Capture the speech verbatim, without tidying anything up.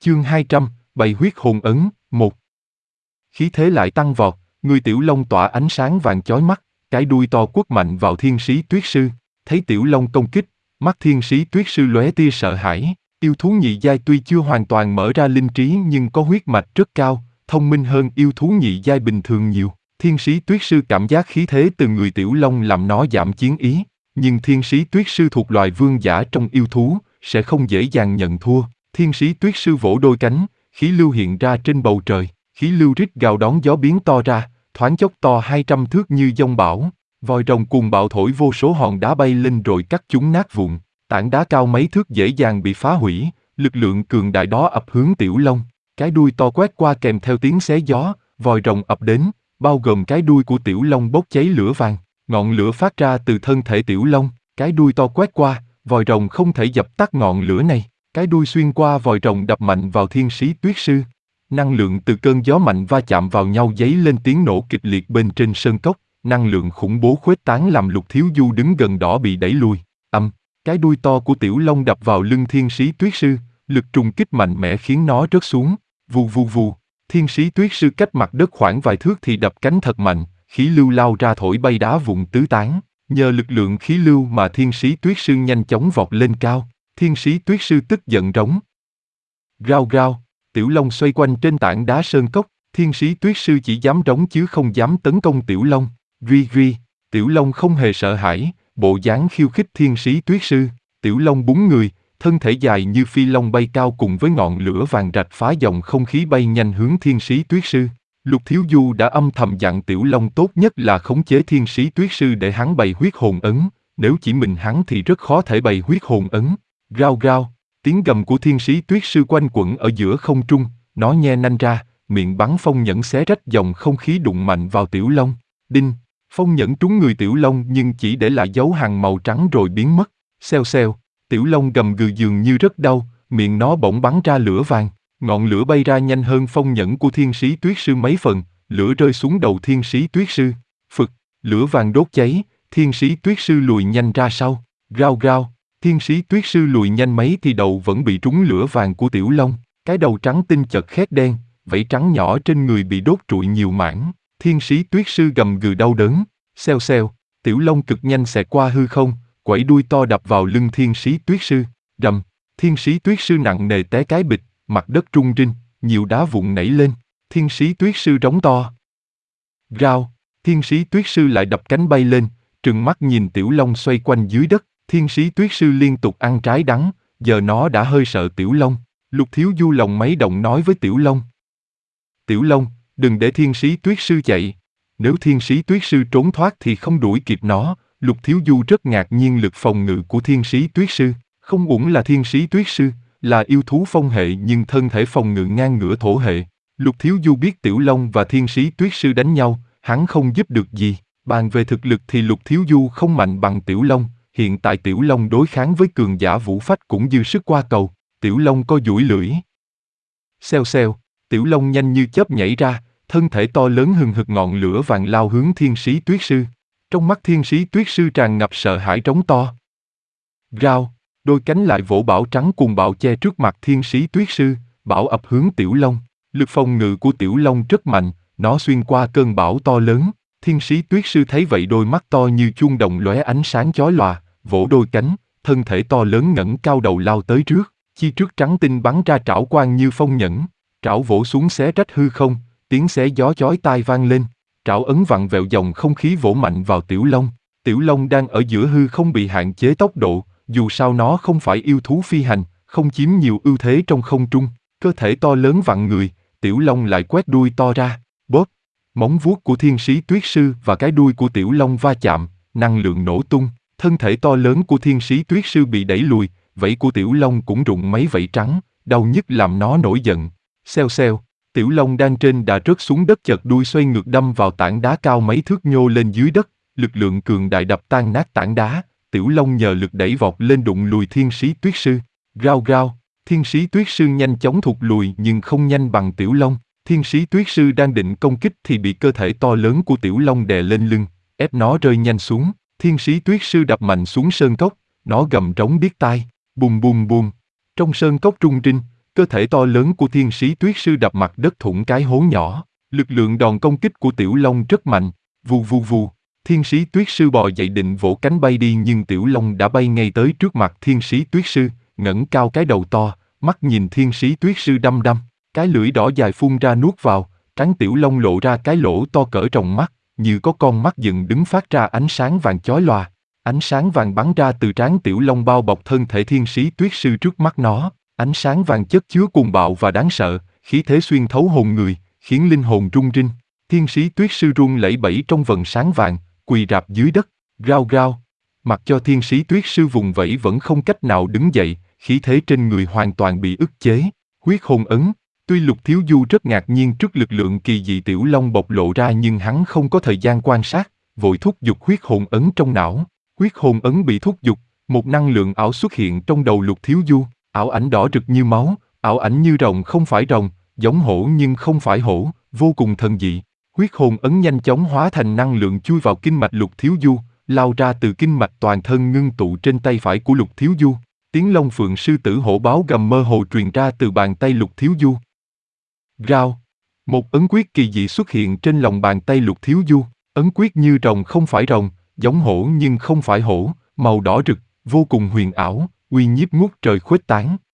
Chương hai trăm, bày huyết hồn ấn, một. Khí thế lại tăng vọt, người Tiểu Long tỏa ánh sáng vàng chói mắt, cái đuôi to quất mạnh vào Thiên Sĩ Tuyết Sư. Thấy Tiểu Long công kích, mắt Thiên Sĩ Tuyết Sư lóe tia sợ hãi. Yêu thú nhị giai tuy chưa hoàn toàn mở ra linh trí nhưng có huyết mạch rất cao, thông minh hơn yêu thú nhị giai bình thường nhiều. Thiên Sĩ Tuyết Sư cảm giác khí thế từ người Tiểu Long làm nó giảm chiến ý, nhưng Thiên Sĩ Tuyết Sư thuộc loài vương giả trong yêu thú, sẽ không dễ dàng nhận thua. Thiên Sĩ Tuyết Sư vỗ đôi cánh, khí lưu hiện ra trên bầu trời, khí lưu rít gào đón gió biến to ra, thoáng chốc to hai trăm thước như giông bão. Vòi rồng cuồng bạo thổi vô số hòn đá bay lên rồi cắt chúng nát vụn, tảng đá cao mấy thước dễ dàng bị phá hủy, lực lượng cường đại đó ập hướng Tiểu Long. Cái đuôi to quét qua kèm theo tiếng xé gió, vòi rồng ập đến, bao gồm cái đuôi của Tiểu Long bốc cháy lửa vàng, ngọn lửa phát ra từ thân thể Tiểu Long, cái đuôi to quét qua, vòi rồng không thể dập tắt ngọn lửa này, cái đuôi xuyên qua vòi rồng đập mạnh vào Thiên Sĩ Tuyết Sư. Năng lượng từ cơn gió mạnh va chạm vào nhau dấy lên tiếng nổ kịch liệt bên trên sơn cốc, năng lượng khủng bố khuếch tán làm Lục Thiếu Du đứng gần đó bị đẩy lùi. Âm, cái đuôi to của Tiểu Long đập vào lưng Thiên Sĩ Tuyết Sư, lực trùng kích mạnh mẽ khiến nó rớt xuống. Vù vù vù, Thiên Sĩ Tuyết Sư cách mặt đất khoảng vài thước thì đập cánh thật mạnh, khí lưu lao ra thổi bay đá vụn tứ tán. Nhờ lực lượng khí lưu mà Thiên Sĩ Tuyết Sư nhanh chóng vọt lên cao. Thiên Sĩ Tuyết Sư tức giận rống. Rao rao, Tiểu Long xoay quanh trên tảng đá sơn cốc, Thiên Sĩ Tuyết Sư chỉ dám rống chứ không dám tấn công Tiểu Long. Ri ri, Tiểu Long không hề sợ hãi, bộ dáng khiêu khích Thiên Sĩ Tuyết Sư. Tiểu Long búng người, thân thể dài như phi long bay cao cùng với ngọn lửa vàng rạch phá dòng không khí bay nhanh hướng Thiên Sĩ Tuyết Sư. Lục Thiếu Du đã âm thầm dặn Tiểu Long tốt nhất là khống chế Thiên Sĩ Tuyết Sư để hắn bày huyết hồn ấn, nếu chỉ mình hắn thì rất khó thể bày huyết hồn ấn. Rao rao, tiếng gầm của Thiên Sĩ Tuyết Sư quanh quẩn ở giữa không trung, nó nhe nanh ra, miệng bắn phong nhẫn xé rách dòng không khí đụng mạnh vào Tiểu Long. Đinh, phong nhẫn trúng người Tiểu Long nhưng chỉ để lại dấu hằn màu trắng rồi biến mất. Xèo xèo, Tiểu Long gầm gừ dường như rất đau, miệng nó bỗng bắn ra lửa vàng, ngọn lửa bay ra nhanh hơn phong nhẫn của Thiên Sĩ Tuyết Sư mấy phần, lửa rơi xuống đầu Thiên Sĩ Tuyết Sư. Phực, lửa vàng đốt cháy, Thiên Sĩ Tuyết Sư lùi nhanh ra sau. Rao rao, Thiên Sĩ Tuyết Sư lùi nhanh mấy thì đầu vẫn bị trúng lửa vàng của Tiểu Long, cái đầu trắng tinh chật khét đen, vảy trắng nhỏ trên người bị đốt trụi nhiều mảng. Thiên Sĩ Tuyết Sư gầm gừ đau đớn. Xèo xèo, Tiểu Long cực nhanh xẹt qua hư không, quẩy đuôi to đập vào lưng Thiên Sĩ Tuyết Sư. Rầm, Thiên Sĩ Tuyết Sư nặng nề té cái bịch, mặt đất rung rinh, nhiều đá vụn nảy lên. Thiên Sĩ Tuyết Sư rống to. Rao, Thiên Sĩ Tuyết Sư lại đập cánh bay lên, trừng mắt nhìn Tiểu Long xoay quanh dưới đất. Thiên Sĩ Tuyết Sư liên tục ăn trái đắng, giờ nó đã hơi sợ Tiểu Long. Lục Thiếu Du lòng mấy động nói với Tiểu Long. Tiểu Long, đừng để Thiên Sĩ Tuyết Sư chạy. Nếu Thiên Sĩ Tuyết Sư trốn thoát thì không đuổi kịp nó. Lục Thiếu Du rất ngạc nhiên lực phòng ngự của Thiên Sĩ Tuyết Sư. Không uổng là Thiên Sĩ Tuyết Sư, là yêu thú phong hệ nhưng thân thể phòng ngự ngang ngửa thổ hệ. Lục Thiếu Du biết Tiểu Long và Thiên Sĩ Tuyết Sư đánh nhau, hắn không giúp được gì. Bàn về thực lực thì Lục Thiếu Du không mạnh bằng Tiểu Long. Hiện tại Tiểu Long đối kháng với cường giả vũ phách cũng dư sức qua cầu. Tiểu Long co duỗi lưỡi. Xèo xèo, Tiểu Long nhanh như chớp nhảy ra, thân thể to lớn hừng hực ngọn lửa vàng lao hướng Thiên Sĩ Tuyết Sư. Trong mắt Thiên Sĩ Tuyết Sư tràn ngập sợ hãi trống to. Rao, đôi cánh lại vỗ bảo trắng cuồng bạo che trước mặt Thiên Sĩ Tuyết Sư, bảo ập hướng Tiểu Long. Lực phòng ngự của Tiểu Long rất mạnh, nó xuyên qua cơn bão to lớn. Thiên Sĩ Tuyết Sư thấy vậy đôi mắt to như chuông đồng lóe ánh sáng chói lòa, vỗ đôi cánh, thân thể to lớn ngẩng cao đầu lao tới trước, chi trước trắng tinh bắn ra trảo quang như phong nhẫn, trảo vỗ xuống xé rách hư không, tiếng xé gió chói tai vang lên, trảo ấn vặn vẹo dòng không khí vỗ mạnh vào Tiểu Long. Tiểu Long đang ở giữa hư không bị hạn chế tốc độ, dù sao nó không phải yêu thú phi hành, không chiếm nhiều ưu thế trong không trung, cơ thể to lớn vặn người, Tiểu Long lại quét đuôi to ra, bóp, móng vuốt của Thiên Sĩ Tuyết Sư và cái đuôi của Tiểu Long va chạm, năng lượng nổ tung, thân thể to lớn của Thiên Sĩ Tuyết Sư bị đẩy lùi, vảy của Tiểu Long cũng rụng mấy vảy trắng, đau nhức làm nó nổi giận. Xèo xèo, Tiểu Long đang trên đà rớt xuống đất chợt đuôi xoay ngược đâm vào tảng đá cao mấy thước nhô lên dưới đất, lực lượng cường đại đập tan nát tảng đá, Tiểu Long nhờ lực đẩy vọt lên đụng lùi Thiên Sĩ Tuyết Sư. Rao rao, Thiên Sĩ Tuyết Sư nhanh chóng thụt lùi nhưng không nhanh bằng Tiểu Long. Thiên Sĩ Tuyết Sư đang định công kích thì bị cơ thể to lớn của Tiểu Long đè lên lưng, ép nó rơi nhanh xuống. Thiên Sĩ Tuyết Sư đập mạnh xuống sơn cốc, nó gầm rống điếc tai, bùm bùm bùm. Trong sơn cốc rung rinh, Cơ thể to lớn của thiên sĩ tuyết sư đập mặt đất thủng cái hố nhỏ. Lực lượng đòn công kích của Tiểu Long rất mạnh. Vù vù vù. Thiên sĩ tuyết sư bò dậy định vỗ cánh bay đi nhưng Tiểu Long đã bay ngay tới trước mặt thiên sĩ tuyết sư, ngẩng cao cái đầu to, mắt nhìn thiên sĩ tuyết sư đăm đăm. Cái lưỡi đỏ dài phun ra nuốt vào, trán Tiểu Long lộ ra cái lỗ to cỡ tròng mắt, như có con mắt dựng đứng phát ra ánh sáng vàng chói lòa. Ánh sáng vàng bắn ra từ trán Tiểu Long bao bọc thân thể thiên sĩ tuyết sư trước mắt nó. Ánh sáng vàng chất chứa cuồng bạo và đáng sợ, khí thế xuyên thấu hồn người, khiến linh hồn rung rinh. Thiên sĩ tuyết sư run lẩy bẩy trong vầng sáng vàng, quỳ rạp dưới đất, rao rao. Mặc cho thiên sĩ tuyết sư vùng vẫy vẫn không cách nào đứng dậy, khí thế trên người hoàn toàn bị ức chế. Huyết hồn ấn. Tuy Lục Thiếu Du rất ngạc nhiên trước lực lượng kỳ dị Tiểu Long bộc lộ ra nhưng hắn không có thời gian quan sát, vội thúc giục huyết hồn ấn trong não. Huyết hồn ấn bị thúc giục, một năng lượng ảo xuất hiện trong đầu Lục Thiếu Du, ảo ảnh đỏ rực như máu, ảo ảnh như rồng không phải rồng, giống hổ nhưng không phải hổ, vô cùng thần dị. Huyết hồn ấn nhanh chóng hóa thành năng lượng chui vào kinh mạch Lục Thiếu Du, lao ra từ kinh mạch toàn thân ngưng tụ trên tay phải của Lục Thiếu Du. Tiếng long phượng sư tử hổ báo gầm mơ hồ truyền ra từ bàn tay Lục Thiếu Du. Rao. Một ấn quyết kỳ dị xuất hiện trên lòng bàn tay Lục Thiếu Du. Ấn quyết như rồng không phải rồng, giống hổ nhưng không phải hổ, màu đỏ rực, vô cùng huyền ảo, uy nhiếp ngút trời khuếch tán.